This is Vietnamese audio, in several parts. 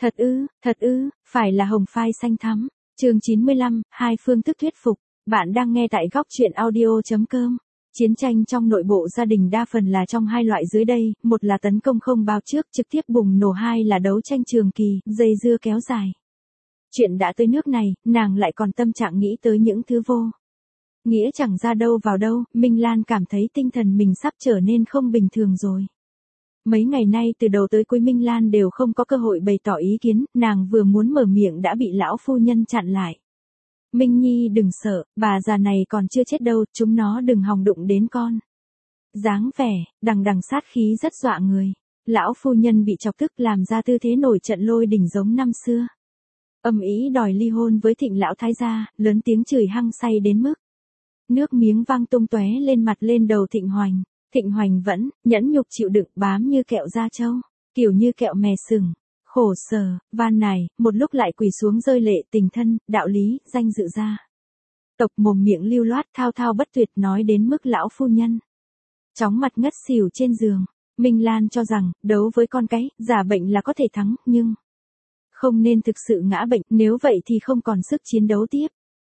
Thật ư, phải là hồng phai xanh thắm. Chương 95, hai phương thức thuyết phục. Bạn đang nghe tại góc truyện audio.com. Chiến tranh trong nội bộ gia đình đa phần là trong hai loại dưới đây, một là tấn công không báo trước trực tiếp bùng nổ, hai là đấu tranh trường kỳ, dây dưa kéo dài. Chuyện đã tới nước này, nàng lại còn tâm trạng nghĩ tới những thứ vô nghĩa chẳng ra đâu vào đâu. Minh Lan cảm thấy tinh thần mình sắp trở nên không bình thường rồi. Mấy ngày nay từ đầu tới cuối Minh Lan đều không có cơ hội bày tỏ ý kiến, nàng vừa muốn mở miệng đã bị lão phu nhân chặn lại. Minh Nhi đừng sợ, bà già này còn chưa chết đâu, chúng nó đừng hòng đụng đến con. Dáng vẻ, đằng đằng sát khí rất dọa người. Lão phu nhân bị chọc tức làm ra tư thế nổi trận lôi đình giống năm xưa. Âm ý đòi ly hôn với Thịnh lão thái gia, lớn tiếng chửi hăng say đến mức nước miếng văng tung tóe lên mặt lên đầu Thịnh Hoành. Thịnh Hoành vẫn nhẫn nhục chịu đựng, bám như kẹo da trâu, kiểu như kẹo mè sừng, khổ sở, van nài, một lúc lại quỳ xuống rơi lệ. Tình thân, đạo lý, danh dự gia tộc mồm miệng lưu loát thao thao bất tuyệt nói đến mức lão phu nhân chóng mặt ngất xỉu trên giường. Minh Lan cho rằng đấu với con cái giả bệnh là có thể thắng, nhưng không nên thực sự ngã bệnh, nếu vậy thì không còn sức chiến đấu tiếp.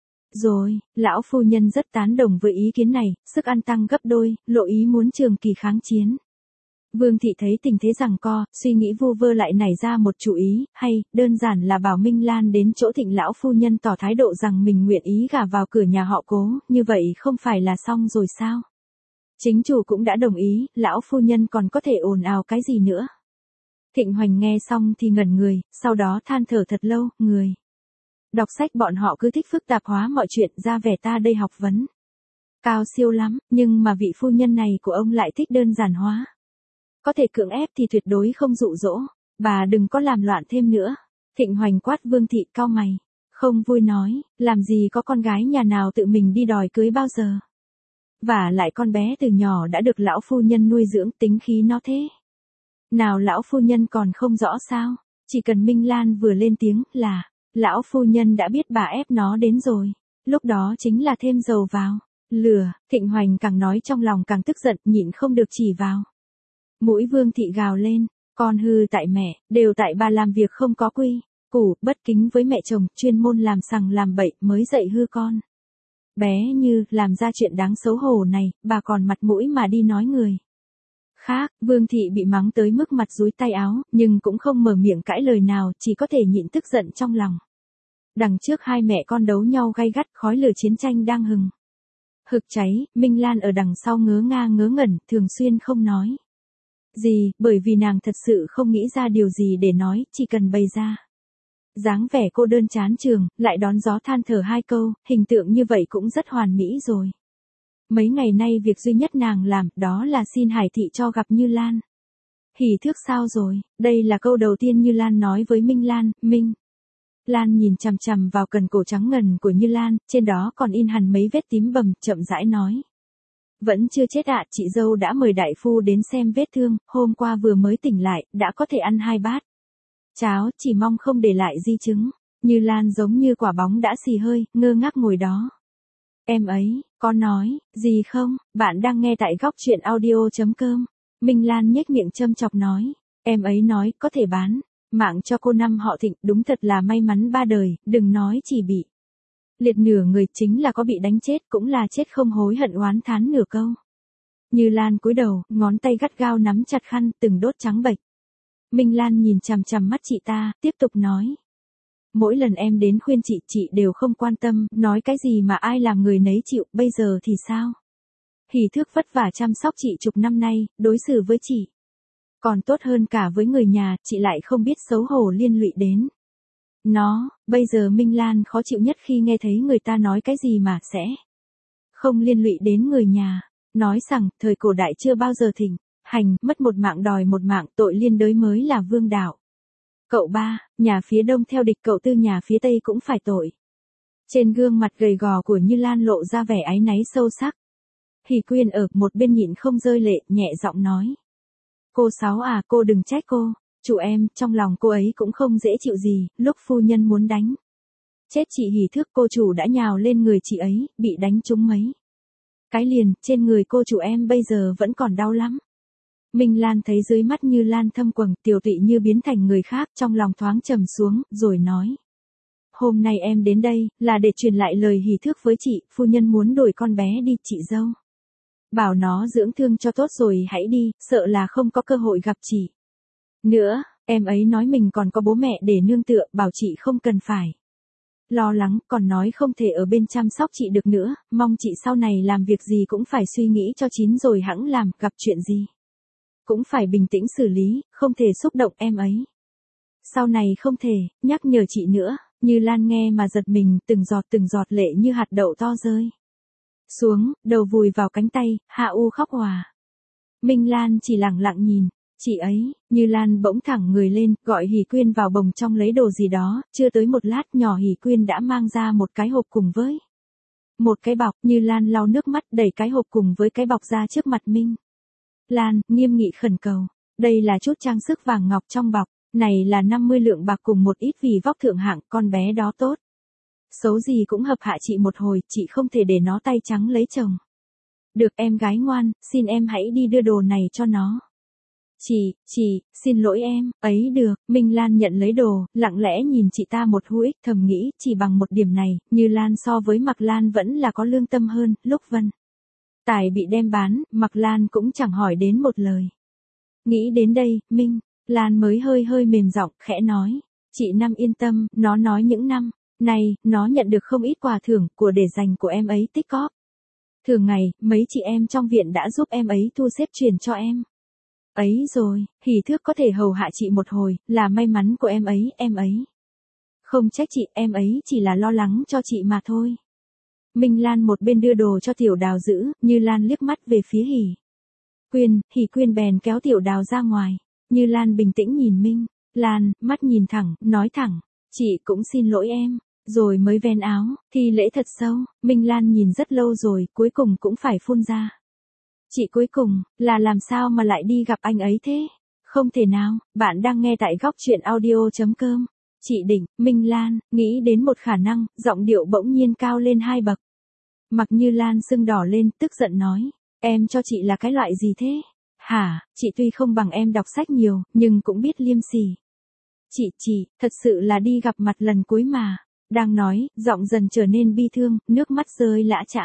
Rồi, lão phu nhân rất tán đồng với ý kiến này, sức ăn tăng gấp đôi, lộ ý muốn trường kỳ kháng chiến. Vương thị thấy tình thế giằng co, suy nghĩ vu vơ lại nảy ra một chủ ý, hay, đơn giản là bảo Minh Lan đến chỗ Thịnh lão phu nhân tỏ thái độ rằng mình nguyện ý gả vào cửa nhà họ Cố, như vậy không phải là xong rồi sao? Chính chủ cũng đã đồng ý, lão phu nhân còn có thể ồn ào cái gì nữa? Thịnh Hoành nghe xong thì ngẩn người, sau đó than thở thật lâu, người đọc sách bọn họ cứ thích phức tạp hóa mọi chuyện, ra vẻ ta đây học vấn cao siêu lắm, nhưng mà vị phu nhân này của ông lại thích đơn giản hóa. Có thể cưỡng ép thì tuyệt đối không dụ dỗ, bà đừng có làm loạn thêm nữa. Thịnh Hoành quát Vương thị cau mày, không vui nói, làm gì có con gái nhà nào tự mình đi đòi cưới bao giờ. Và lại con bé từ nhỏ đã được lão phu nhân nuôi dưỡng, tính khí nó thế nào lão phu nhân còn không rõ sao? Chỉ cần Minh Lan vừa lên tiếng là lão phu nhân đã biết bà ép nó đến rồi. Lúc đó chính là thêm dầu vào lửa. Thịnh Hoành càng nói trong lòng càng tức giận, nhịn không được chỉ vào mũi Vương thị gào lên, con hư tại mẹ, đều tại bà làm việc không có quy củ, bất kính với mẹ chồng, chuyên môn làm sằng làm bậy mới dạy hư con. Bé Như làm ra chuyện đáng xấu hổ này, bà còn mặt mũi mà đi nói người khác. Vương thị bị mắng tới mức mặt dúi tay áo, nhưng cũng không mở miệng cãi lời nào, chỉ có thể nhịn tức giận trong lòng. Đằng trước hai mẹ con đấu nhau gay gắt, khói lửa chiến tranh đang hừng hực cháy. Minh Lan ở đằng sau ngớ ngẩn, thường xuyên không nói gì, bởi vì nàng thật sự không nghĩ ra điều gì để nói, chỉ cần bày ra dáng vẻ cô đơn chán trường, lại đón gió than thở hai câu, hình tượng như vậy cũng rất hoàn mỹ rồi. Mấy ngày nay việc duy nhất nàng làm, đó là xin Hải thị cho gặp Như Lan. Hỉ thước sao rồi? Đây là câu đầu tiên Như Lan nói với Minh Lan. Minh Lan nhìn chằm chằm vào cần cổ trắng ngần của Như Lan, trên đó còn in hẳn mấy vết tím bầm, chậm rãi nói. Vẫn chưa chết ạ, chị dâu đã mời đại phu đến xem vết thương, hôm qua vừa mới tỉnh lại, đã có thể ăn 2 bát cháo, chỉ mong không để lại di chứng. Như Lan giống như quả bóng đã xì hơi, ngơ ngác ngồi đó. Em ấy, có nói gì không? Bạn đang nghe tại góc truyện audio.com. Minh Lan nhếch miệng châm chọc nói. Em ấy nói có thể bán mạng cho cô năm họ Thịnh, đúng thật là may mắn ba đời, đừng nói chỉ bị liệt nửa người, chính là có bị đánh chết cũng là chết không hối hận, oán thán nửa câu. Như Lan cúi đầu, ngón tay gắt gao nắm chặt khăn, từng đốt trắng bệch. Minh Lan nhìn chằm chằm mắt chị ta, tiếp tục nói. Mỗi lần em đến khuyên chị đều không quan tâm, nói cái gì mà ai làm người nấy chịu, bây giờ thì sao? Hỉ thước vất vả chăm sóc chị chục năm nay, đối xử với chị còn tốt hơn cả với người nhà, chị lại không biết xấu hổ liên lụy đến nó. Bây giờ Minh Lan khó chịu nhất khi nghe thấy người ta nói cái gì mà sẽ không liên lụy đến người nhà. Nói rằng, thời cổ đại chưa bao giờ thịnh hành, mất một mạng đòi một mạng, tội liên đới mới là vương đạo. Cậu ba, nhà phía đông theo địch, cậu tư nhà phía tây cũng phải tội. Trên gương mặt gầy gò của Như Lan lộ ra vẻ áy náy sâu sắc. Hỉ Quyên ở một bên nhịn không rơi lệ, nhẹ giọng nói. Cô Sáu à, cô đừng trách cô. Chủ em, trong lòng cô ấy cũng không dễ chịu gì, lúc phu nhân muốn đánh chết chị Hỉ Thước, cô chủ đã nhào lên người chị ấy, bị đánh trúng mấy cái liền, trên người cô chủ em bây giờ vẫn còn đau lắm. Minh Lan thấy dưới mắt Như Lan thâm quầng, Tiểu Tụy như biến thành người khác, trong lòng thoáng trầm xuống, rồi nói. Hôm nay em đến đây, là để truyền lại lời hỉ thước với chị, phu nhân muốn đổi con bé đi, chị dâu. Bảo nó dưỡng thương cho tốt rồi hãy đi, sợ là không có cơ hội gặp chị. Nữa, em ấy nói mình còn có bố mẹ để nương tựa, bảo chị không cần phải lo lắng, còn nói không thể ở bên chăm sóc chị được nữa, mong chị sau này làm việc gì cũng phải suy nghĩ cho chín rồi hẵng làm, gặp chuyện gì cũng phải bình tĩnh xử lý, không thể xúc động em ấy. Sau này không thể, nhắc nhở chị nữa. Như Lan nghe mà giật mình, từng giọt lệ như hạt đậu to rơi xuống, đầu vùi vào cánh tay, Hạ U khóc òa. Minh Lan chỉ lặng lặng nhìn, chị ấy, Như Lan bỗng thẳng người lên, gọi Hỷ Quyên vào bồng trong lấy đồ gì đó, chưa tới một lát nhỏ Hỷ Quyên đã mang ra một cái hộp cùng với một cái bọc. Như Lan lau nước mắt đẩy cái hộp cùng với cái bọc ra trước mặt Minh Lan, nghiêm nghị khẩn cầu, đây là chút trang sức vàng ngọc trong bọc. Này là 50 lượng bạc cùng một ít vì vóc thượng hạng, con bé đó tốt. Xấu gì cũng hợp hạ chị một hồi, chị không thể để nó tay trắng lấy chồng. Được em gái ngoan, xin em hãy đi đưa đồ này cho nó. Chị, xin lỗi em, ấy được, Minh Lan nhận lấy đồ, lặng lẽ nhìn chị ta một hũi, thầm nghĩ, chỉ bằng một điểm này, Như Lan so với Mạc Lan vẫn là có lương tâm hơn, lúc Vân Tài bị đem bán, Mạc Lan cũng chẳng hỏi đến một lời. Nghĩ đến đây, Minh Lan mới hơi mềm giọng, khẽ nói. Chị Năm yên tâm, nó nói những năm này, nó nhận được không ít quà thưởng của để dành của em ấy tích cóp. Thường ngày, mấy chị em trong viện đã giúp em ấy thu xếp truyền cho em ấy rồi, hỉ thước có thể hầu hạ chị một hồi, là may mắn của em ấy. Không trách chị, em ấy chỉ là lo lắng cho chị mà thôi. Minh Lan một bên đưa đồ cho Tiểu Đào giữ, Như Lan liếc mắt về phía Hỷ Quyên bèn kéo Tiểu Đào ra ngoài. Như Lan bình tĩnh nhìn Minh Lan, mắt nhìn thẳng, nói thẳng, chị cũng xin lỗi em, rồi mới ven áo, thi lễ thật sâu. Minh Lan nhìn rất lâu rồi, cuối cùng cũng phải phun ra. Chị cuối cùng, là làm sao mà lại đi gặp anh ấy thế? Không thể nào, bạn đang nghe tại góc truyện audio.com. Chị định, Minh Lan, nghĩ đến một khả năng, giọng điệu bỗng nhiên cao lên 2 bậc. Mặc Như Lan sưng đỏ lên, tức giận nói, em cho chị là cái loại gì thế? Hả, chị tuy không bằng em đọc sách nhiều, nhưng cũng biết liêm sỉ. Chị, thật sự là đi gặp mặt lần cuối mà. Đang nói, giọng dần trở nên bi thương, nước mắt rơi lã chã.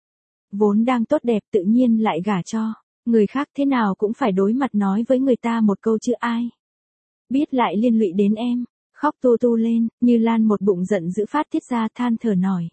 Vốn đang tốt đẹp tự nhiên lại gả cho người khác, thế nào cũng phải đối mặt nói với người ta một câu chứ ai biết lại liên lụy đến em. Khóc tu lên, Như Lan một bụng giận dữ phát tiết ra, than thở nổi.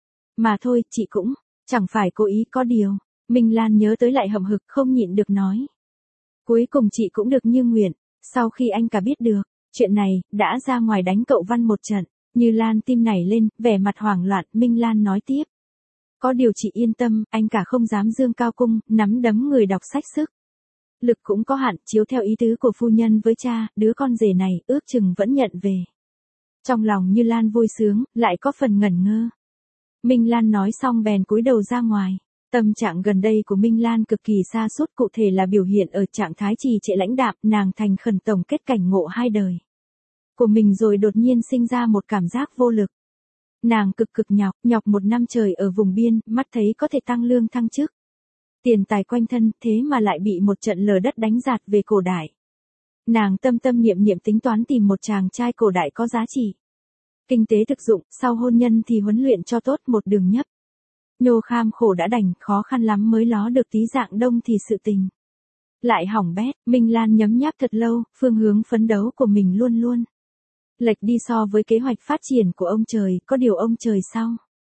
Mà thôi, chị cũng chẳng phải cố ý, có điều. Minh Lan nhớ tới lại hậm hực, không nhịn được nói. Cuối cùng chị cũng được như nguyện. Sau khi anh cả biết được chuyện này, đã ra ngoài đánh cậu Văn một trận. Như Lan tim nảy lên, vẻ mặt hoảng loạn. Minh Lan nói tiếp. Có điều chị yên tâm, anh cả không dám dương cao cung, nắm đấm người đọc sách sức lực cũng có hạn, chiếu theo ý tứ của phu nhân với cha, đứa con rể này, ước chừng vẫn nhận về. Trong lòng Như Lan vui sướng, lại có phần ngẩn ngơ. Minh Lan nói xong bèn cúi đầu ra ngoài. Tâm trạng gần đây của Minh Lan cực kỳ sa sút, cụ thể là biểu hiện ở trạng thái trì trệ lãnh đạm, nàng thành khẩn tổng kết cảnh ngộ hai đời của mình rồi đột nhiên sinh ra một cảm giác vô lực. Nàng cực nhọc 1 năm trời ở vùng biên, mắt thấy có thể tăng lương thăng chức, tiền tài quanh thân, thế mà lại bị một trận lở đất đánh dạt về cổ đại. Nàng tâm niệm tính toán tìm một chàng trai cổ đại có giá trị kinh tế thực dụng, sau hôn nhân thì huấn luyện cho tốt, một đường nhấp nhô kham khổ đã đành, khó khăn lắm mới ló được tí dạng đông thì sự tình lại hỏng bét. Minh Lan nhấm nháp thật lâu, phương hướng phấn đấu của mình luôn lệch đi so với kế hoạch phát triển của ông trời, có điều ông trời sau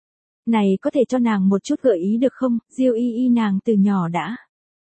này có thể cho nàng một chút gợi ý được không? Diêu y nàng từ nhỏ đã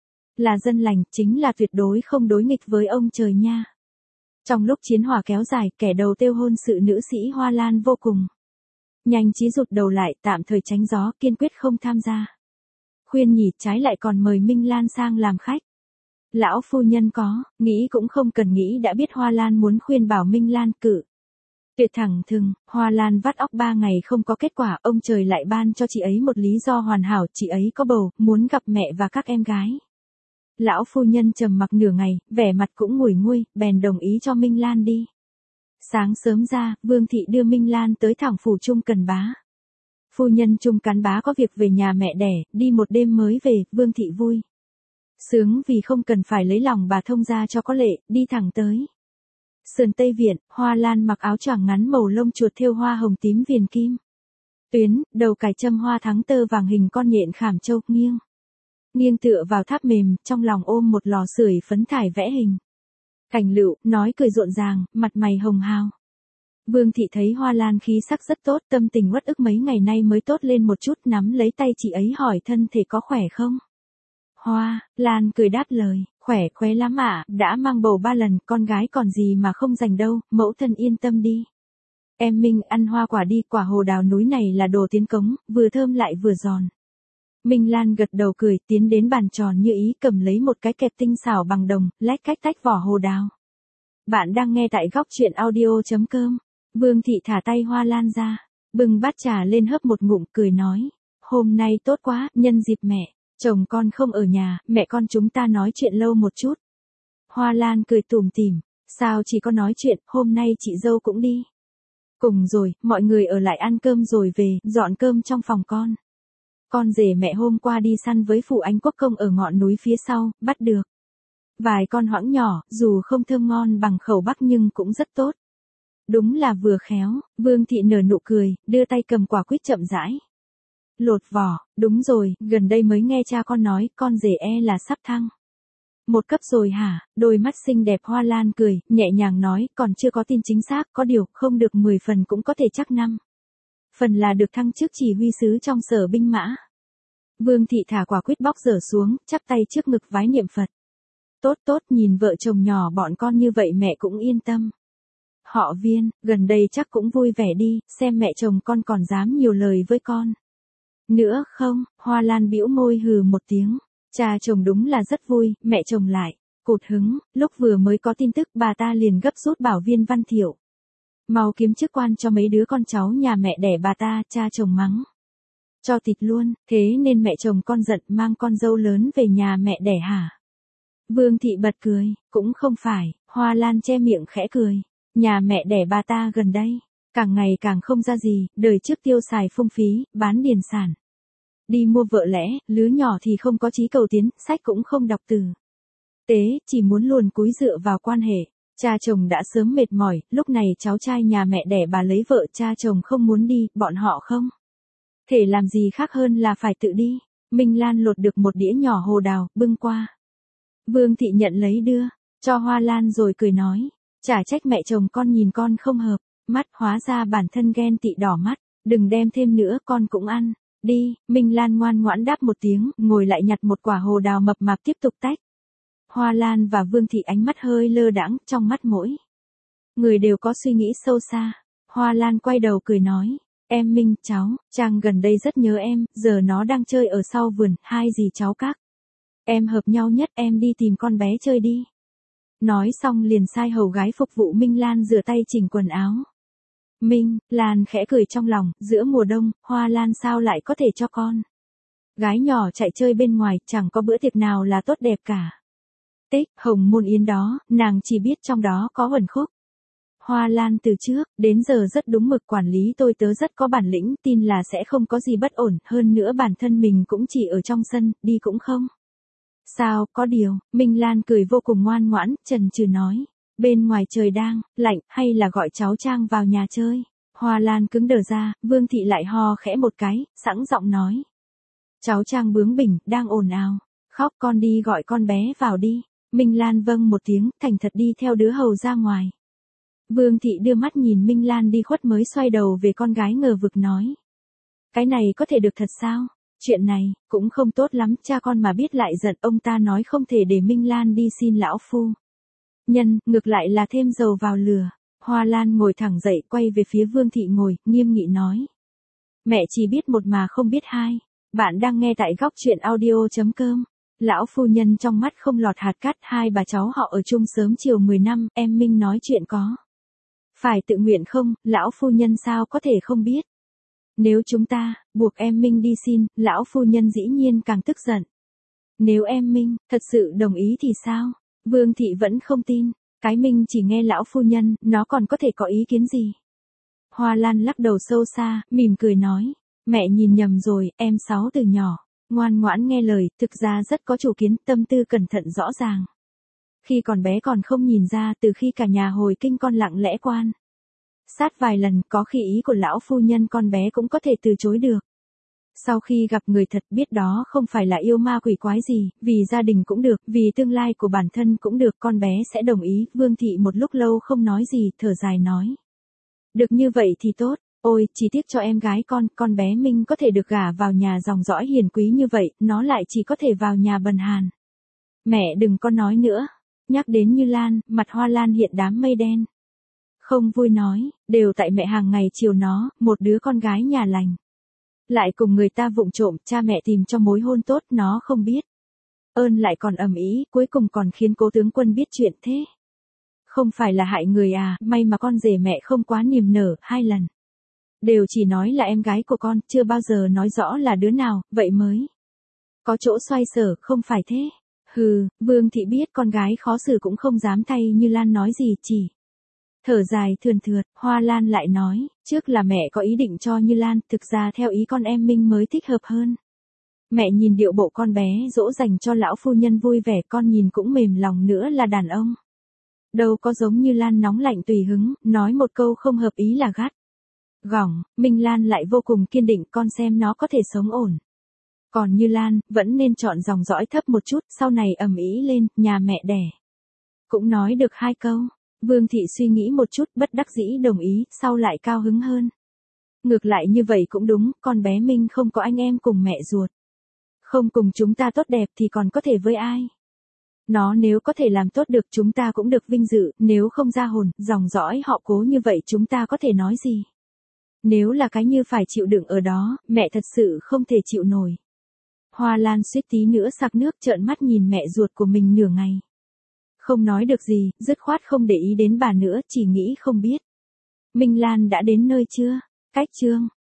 là dân lành, chính là tuyệt đối không đối nghịch với ông trời nha. Trong lúc chiến hỏa kéo dài, kẻ đầu tiêu hôn sự nữ sĩ Hoa Lan vô cùng nhanh trí rụt đầu lại, tạm thời tránh gió, kiên quyết không tham gia khuyên nhủ, trái lại còn mời Minh Lan sang làm khách. Lão phu nhân có nghĩ cũng không cần nghĩ đã biết Hoa Lan muốn khuyên bảo Minh Lan cự tuyệt thẳng thừng. Hoa Lan vắt óc 3 ngày không có kết quả, ông trời lại ban cho chị ấy một lý do hoàn hảo, chị ấy có bầu, muốn gặp mẹ và các em gái. Lão phu nhân trầm mặc nửa ngày, vẻ mặt cũng nguội nguôi, bèn đồng ý cho Minh Lan đi. Sáng sớm ra, Vương thị đưa Minh Lan tới thẳng phủ Trung Cần Bá. Phu nhân Trung Cán Bá có việc về nhà mẹ đẻ, đi một đêm mới về, Vương thị vui Sướng vì không cần phải lấy lòng bà thông gia cho có lệ, đi thẳng tới sườn Tây Viện. Hoa Lan mặc áo choàng ngắn màu lông chuột thêu hoa hồng tím viền kim tuyến, đầu cài châm hoa thắng tơ vàng hình con nhện khảm châu, nghiêng tựa vào tháp mềm, trong lòng ôm một lò sưởi phấn thải vẽ hình cảnh lựu, nói cười rộn ràng, mặt mày hồng hào. Vương thị thấy Hoa Lan khí sắc rất tốt, tâm tình uất ức mấy ngày nay mới tốt lên một chút, nắm lấy tay chị ấy hỏi thân thể có khỏe không. Hoa Lan cười đáp lời, khỏe lắm ạ, đã mang bầu 3 lần, con gái còn gì mà không dành đâu, mẫu thân yên tâm đi. Em Minh ăn hoa quả đi, quả hồ đào núi này là đồ tiến cống, vừa thơm lại vừa giòn. Minh Lan gật đầu cười, tiến đến bàn tròn như ý, cầm lấy một cái kẹp tinh xảo bằng đồng, lách cách tách vỏ hồ đào. Bạn đang nghe tại góc truyện audio.com. Vương thị thả tay Hoa Lan ra, bưng bát trà lên hớp một ngụm, cười nói, hôm nay tốt quá, nhân dịp mẹ chồng con không ở nhà, mẹ con chúng ta nói chuyện lâu một chút. Hoa Lan cười tủm tỉm, sao chỉ có nói chuyện, hôm nay chị dâu cũng đi. Cùng rồi, mọi người ở lại ăn cơm rồi về, dọn cơm trong phòng con. Con rể mẹ hôm qua đi săn với Phủ Anh Quốc Công ở ngọn núi phía sau, bắt được vài con hoãng nhỏ, dù không thơm ngon bằng khẩu Bắc nhưng cũng rất tốt. Đúng là vừa khéo. Vương thị nở nụ cười, đưa tay cầm quả quýt chậm rãi lột vỏ. Đúng rồi, gần đây mới nghe cha con nói, con rể là sắp thăng một cấp rồi hả? Đôi mắt xinh đẹp Hoa Lan cười, nhẹ nhàng nói, còn chưa có tin chính xác, có điều, không được 10 phần cũng có thể chắc 5 phần là được thăng chức chỉ huy sứ trong sở binh mã. Vương thị thả quả quýt bóc dở xuống, chắp tay trước ngực vái niệm Phật. Tốt, nhìn vợ chồng nhỏ bọn con như vậy mẹ cũng yên tâm. Họ Viên, gần đây chắc cũng vui vẻ đi, xem mẹ chồng con còn dám nhiều lời với con nữa không? Hoa Lan bĩu môi hừ một tiếng. Cha chồng đúng là rất vui, mẹ chồng lại cụt hứng. Lúc vừa mới có tin tức, bà ta liền gấp rút bảo Viên Văn Thiệu mau kiếm chức quan cho mấy đứa con cháu nhà mẹ đẻ bà ta. Cha chồng mắng cho tịt luôn, thế nên mẹ chồng con giận mang con dâu lớn về nhà mẹ đẻ hả? Vương thị bật cười, cũng không phải. Hoa Lan che miệng khẽ cười. Nhà mẹ đẻ bà ta gần đây càng ngày càng không ra gì, đời trước tiêu xài phung phí, bán điền sản, đi mua vợ lẽ, lứa nhỏ thì không có chí cầu tiến, sách cũng không đọc từ tế, chỉ muốn luồn cúi dựa vào quan hệ. Cha chồng đã sớm mệt mỏi, lúc này cháu trai nhà mẹ đẻ bà lấy vợ, cha chồng không muốn đi, bọn họ không thể làm gì khác hơn là phải tự đi. Minh Lan lột được một đĩa nhỏ hồ đào, bưng qua. Vương thị nhận lấy đưa cho Hoa Lan rồi cười nói, chả trách mẹ chồng con nhìn con không hợp mắt, hóa ra bản thân ghen tị đỏ mắt, đừng đem thêm nữa, con cũng ăn đi. Minh Lan ngoan ngoãn đáp một tiếng, ngồi lại nhặt một quả hồ đào mập mạp tiếp tục tách. Hoa Lan và Vương thị ánh mắt hơi lơ đãng, trong mắt mỗi người đều có suy nghĩ sâu xa. Hoa Lan quay đầu cười nói, em Minh, Trang gần đây rất nhớ em, giờ nó đang chơi ở sau vườn, hai dì cháu các em hợp nhau nhất, em đi tìm con bé chơi đi. Nói xong liền sai hầu gái phục vụ Minh Lan rửa tay chỉnh quần áo. Minh Lan khẽ cười trong lòng, giữa mùa đông, Hoa Lan sao lại có thể cho con gái nhỏ chạy chơi bên ngoài, chẳng có bữa tiệc nào là tốt đẹp cả. Tích, hồng môn yến đó, nàng chỉ biết trong đó có uẩn khúc. Hoa Lan từ trước đến giờ rất đúng mực, quản lý tôi tớ rất có bản lĩnh, tin là sẽ không có gì bất ổn, hơn nữa bản thân mình cũng chỉ ở trong sân, đi cũng không sao. Có điều, Minh Lan cười vô cùng ngoan ngoãn, chần chừ nói, bên ngoài trời đang lạnh, hay là gọi cháu Trang vào nhà chơi. Hoa Lan cứng đờ ra, Vương thị lại ho khẽ một cái, sẵn giọng nói, cháu Trang bướng bỉnh, đang ồn ào khóc, con đi gọi con bé vào đi. Minh Lan vâng một tiếng, thành thật đi theo đứa hầu ra ngoài. Vương thị đưa mắt nhìn Minh Lan đi khuất mới xoay đầu về con gái ngờ vực nói, cái này có thể được thật sao? Chuyện này cũng không tốt lắm, cha con mà biết lại giận. Ông ta nói không thể để Minh Lan đi xin lão phu nhân, ngược lại là thêm dầu vào lửa. Hoa Lan ngồi thẳng dậy, quay về phía Vương thị ngồi, nghiêm nghị nói, mẹ chỉ biết một mà không biết hai. Bạn đang nghe tại góc truyện audio.com. Lão phu nhân trong mắt không lọt hạt cát, hai bà cháu họ ở chung sớm chiều 10 năm, em Minh nói chuyện có phải tự nguyện không? Lão phu nhân sao có thể không biết? Nếu chúng ta buộc em Minh đi xin, lão phu nhân dĩ nhiên càng tức giận. Nếu em Minh thật sự đồng ý thì sao? Vương thị vẫn không tin, cái Minh chỉ nghe lão phu nhân, nó còn có thể có ý kiến gì? Hoa Lan lắc đầu sâu xa, mỉm cười nói, mẹ nhìn nhầm rồi, em Sáu từ nhỏ ngoan ngoãn nghe lời, thực ra rất có chủ kiến, tâm tư cẩn thận rõ ràng. Khi còn bé còn không nhìn ra, từ khi cả nhà hồi kinh con lặng lẽ quan sát vài lần, có khi ý của lão phu nhân con bé cũng có thể từ chối được. Sau khi gặp người thật biết đó không phải là yêu ma quỷ quái gì, vì gia đình cũng được, vì tương lai của bản thân cũng được, con bé sẽ đồng ý. Vương thị một lúc lâu không nói gì, thở dài nói. Được như vậy thì tốt, ôi, chỉ tiếc cho em gái con bé Minh có thể được gả vào nhà dòng dõi hiền quý như vậy, nó lại chỉ có thể vào nhà bần hàn. Mẹ đừng có nói nữa, nhắc đến Như Lan, mặt Hoa Lan hiện đám mây đen. Không vui nói, đều tại mẹ hàng ngày chiều nó, một đứa con gái nhà lành. Lại cùng người ta vụng trộm, cha mẹ tìm cho mối hôn tốt, nó không biết. Ơn lại còn ầm ĩ, cuối cùng còn khiến cố tướng quân biết chuyện thế. Không phải là hại người à, may mà con rể mẹ không quá niềm nở, 2 lần. Đều chỉ nói là em gái của con, chưa bao giờ nói rõ là đứa nào, vậy mới có chỗ xoay sở, không phải thế. Hừ, Vương thị biết con gái khó xử cũng không dám thay Như Lan nói gì, chỉ thở dài thườn thượt. Hoa Lan lại nói, trước là mẹ có ý định cho Như Lan, thực ra theo ý con em Minh mới thích hợp hơn. Mẹ nhìn điệu bộ con bé dỗ dành cho lão phu nhân vui vẻ, con nhìn cũng mềm lòng, nữa là đàn ông. Đâu có giống Như Lan nóng lạnh tùy hứng, nói một câu không hợp ý là gắt gỏng. Minh Lan lại vô cùng kiên định, con xem nó có thể sống ổn. Còn Như Lan, vẫn nên chọn dòng dõi thấp một chút, sau này ầm ĩ lên, nhà mẹ đẻ cũng nói được 2 câu. Vương thị suy nghĩ một chút, bất đắc dĩ đồng ý, sau lại cao hứng hơn. Ngược lại như vậy cũng đúng, con bé Minh không có anh em cùng mẹ ruột. Không cùng chúng ta tốt đẹp thì còn có thể với ai. Nó nếu có thể làm tốt được chúng ta cũng được vinh dự, nếu không ra hồn, dòng dõi họ Cố như vậy chúng ta có thể nói gì. Nếu là cái Như phải chịu đựng ở đó, mẹ thật sự không thể chịu nổi. Hoa Lan suýt tí nữa sặc nước, trợn mắt nhìn mẹ ruột của mình nửa ngày. Không nói được gì, dứt khoát không để ý đến bà nữa, chỉ nghĩ không biết Minh Lan đã đến nơi chưa. Cách chương